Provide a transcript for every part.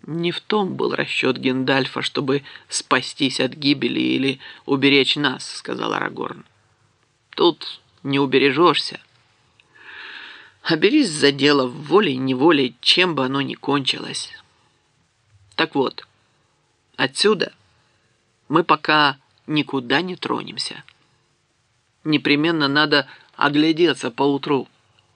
Не в том был расчет Гендальфа, чтобы спастись от гибели или уберечь нас, сказал Арагорн. Тут не убережешься. А берись за дело волей-неволей, чем бы оно ни кончилось. Так вот, отсюда мы пока никуда не тронемся. Непременно надо оглядеться поутру.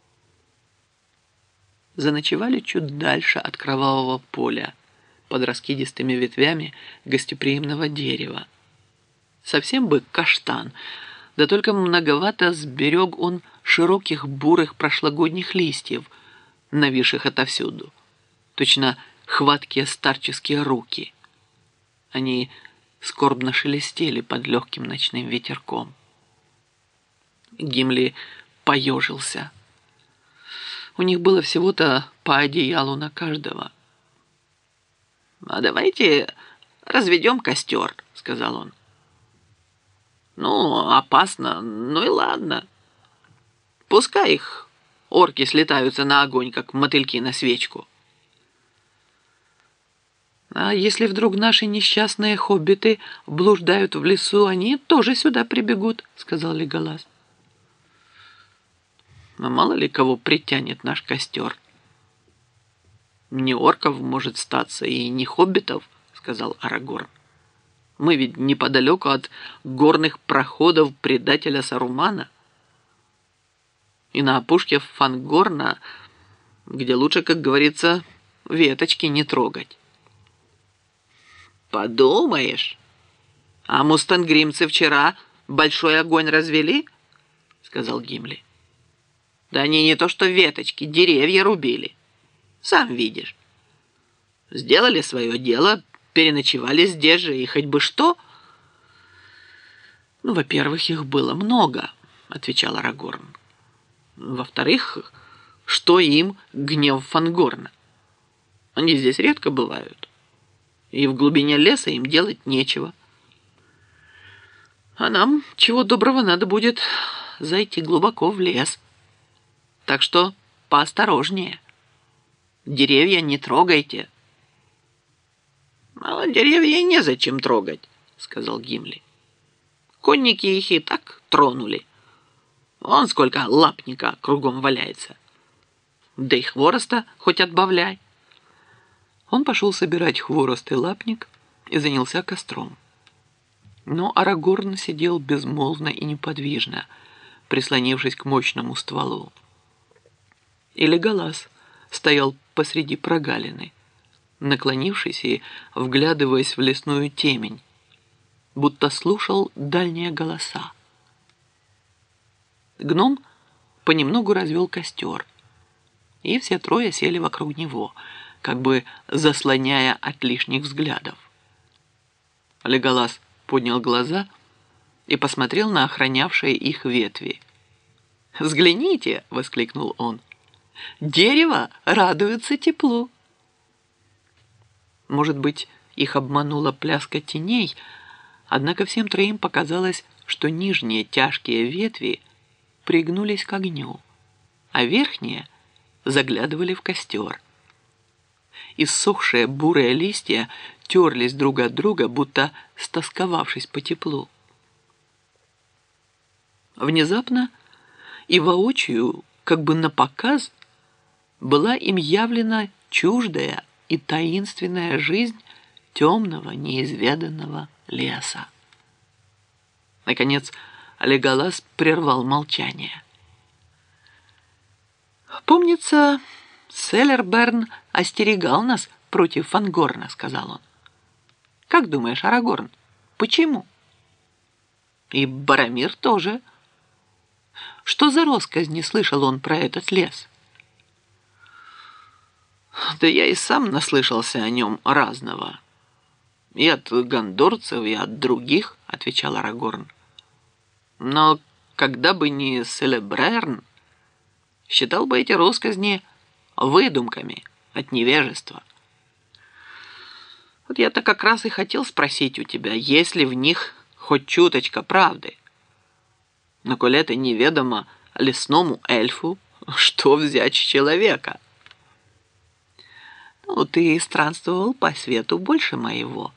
Заночевали чуть дальше от кровавого поля, под раскидистыми ветвями гостеприимного дерева. Совсем бы каштан, да только многовато сберег он широких бурых прошлогодних листьев, нависших отовсюду. Точно хваткие старческие руки. Они скорбно шелестели под легким ночным ветерком. Гимли поежился. У них было всего-то по одеялу на каждого. «А давайте разведем костер», — сказал он. «Ну, опасно, ну и ладно. Пускай их орки слетаются на огонь, как мотыльки на свечку». «А если вдруг наши несчастные хоббиты блуждают в лесу, они тоже сюда прибегут», — сказал Леголас. «А мало ли кого притянет наш костер». «Не орков, может, статься, и не хоббитов», — сказал Арагорн. «Мы ведь неподалеку от горных проходов предателя Сарумана. И на опушке Фангорна, где лучше, как говорится, веточки не трогать». «Подумаешь, а мустангримцы вчера большой огонь развели?» — сказал Гимли. «Да они не то что веточки, деревья рубили. Сам видишь. Сделали свое дело, переночевали здесь же, и хоть бы что». «Ну, во-первых, их было много», — отвечал Арагорн. «Во-вторых, что им гнев Фангорна? Они здесь редко бывают, и в глубине леса им делать нечего. А нам, чего доброго, надо будет зайти глубоко в лес. Так что поосторожнее. Деревья не трогайте». «А деревья незачем трогать», — сказал Гимли. «Конники их и так тронули. Вон сколько лапника кругом валяется. Да и хвороста хоть отбавляй». Он пошел собирать хворост и лапник и занялся костром. Но Арагорн сидел безмолвно и неподвижно, прислонившись к мощному стволу. И Леголас стоял посреди прогалины, наклонившись и вглядываясь в лесную темень, будто слушал дальние голоса. Гном понемногу развел костер, и все трое сели вокруг него, как бы заслоняя от лишних взглядов. Леголас поднял глаза и посмотрел на охранявшие их ветви. «Взгляните!» — воскликнул он. «Дерево радуется теплу!» Может быть, их обманула пляска теней, однако всем троим показалось, что нижние тяжкие ветви пригнулись к огню, а верхние заглядывали в костер. Иссохшие бурые листья терлись друг от друга, будто стосковавшись по теплу. Внезапно и воочию, как бы напоказ, была им явлена чуждая и таинственная жизнь темного, неизведанного леса. Наконец, Леголас прервал молчание. «Помнится, Селерберн остерегал нас против Фангорна», — сказал он. «Как думаешь, Арагорн, почему?» «И Боромир тоже. Что за россказни слышал он про этот лес?» «Да я и сам наслышался о нем разного. И от гондорцев, и от других», — отвечал Арагорн. «Но когда бы не Селебрерн, считал бы эти россказни выдумками от невежества. Вот я-то как раз и хотел спросить у тебя, есть ли в них хоть чуточка правды. Но коли это неведомо лесному эльфу, что взять с человека?» Ну, ты странствовал по свету больше моего.